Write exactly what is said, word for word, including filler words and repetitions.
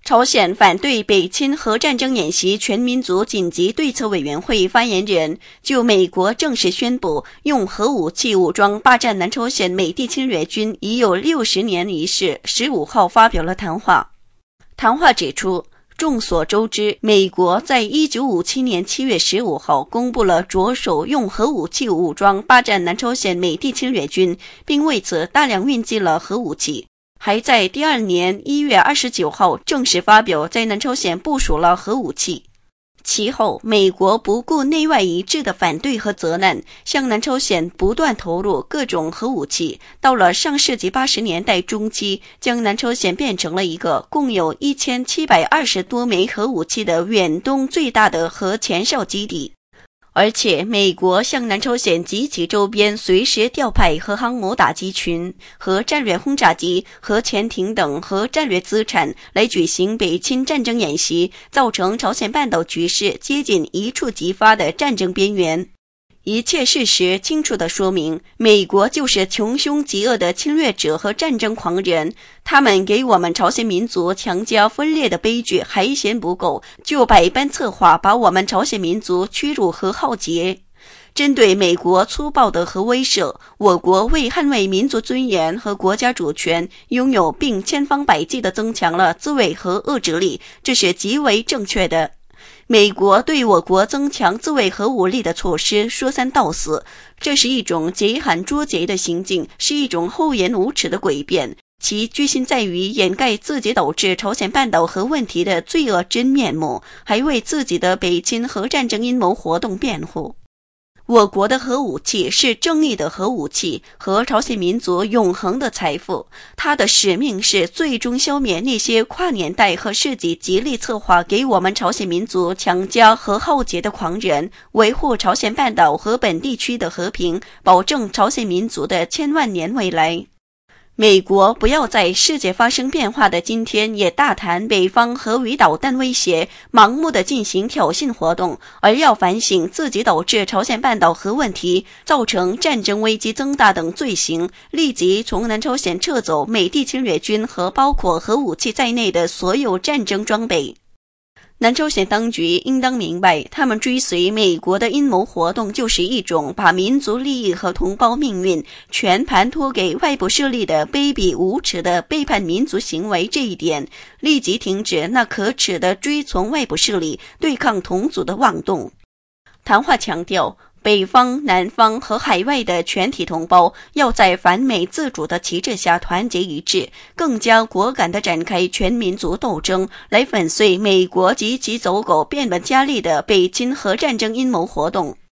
朝鲜反对北侵核战争演习全民族紧急对策委员会发言人就美国正式宣布用核武器武装霸占南朝鲜美帝侵略军已有六十年一事十五号发表了谈话。谈话指出，众所周知，美国在一九五七年七月十五号公布了着手用核武器武装霸占南朝鲜美帝侵略军，并为此大量运寄了核武器。还在第二年一月二十九号正式发表在南朝鲜部署了核武器。其后，美国不顾内外一致的反对和责难，向南朝鲜不断投入各种核武器。到了上世纪八十年代中期，将南朝鲜变成了一个共有一千七百二十多枚核武器的远东最大的核前哨基地。而且美国向南朝鲜及其周边随时调派核航母打击群、核战略轰炸机、核潜艇等核战略资产来举行北侵战争演习，造成朝鲜半岛局势接近一触即发的战争边缘。一切事实清楚地说明，美国就是穷凶极恶的侵略者和战争狂人。他们给我们朝鲜民族强加分裂的悲剧还嫌不够，就百般策划把我们朝鲜民族驱入核浩劫。针对美国粗暴的核威慑，我国为捍卫民族尊严和国家主权，拥有并千方百计地增强了自卫和遏制力，这是极为正确的。美国对我国增强自卫核武力的措施说三道四，这是一种贼喊捉贼的行径，是一种厚颜无耻的诡辩，其居心在于掩盖自己导致朝鲜半岛核问题的罪恶真面目，还为自己的北侵核战争阴谋活动辩护。我国的核武器是正义的核武器和朝鲜民族永恒的财富，它的使命是最终消灭那些跨年代和世纪极力策划给我们朝鲜民族强加核浩劫的狂人，维护朝鲜半岛和本地区的和平，保证朝鲜民族的千万年未来。美国不要在世界发生变化的今天也大谈北方核武导弹威胁，盲目地进行挑衅活动，而要反省自己导致朝鲜半岛核问题造成战争危机增大等罪行，立即从南朝鲜撤走美帝侵略军和包括核武器在内的所有战争装备。南朝鲜当局应当明白，他们追随美国的阴谋活动就是一种把民族利益和同胞命运全盘托给外部势力的卑鄙无耻的背叛民族行为。这一点，立即停止那可耻的追从外部势力对抗同族的妄动。谈话强调，北方、南方和海外的全体同胞要在反美自主的旗帜下团结一致，更加果敢地展开全民族斗争，来粉碎美国及其走狗变本加厉的北侵核战争阴谋活动。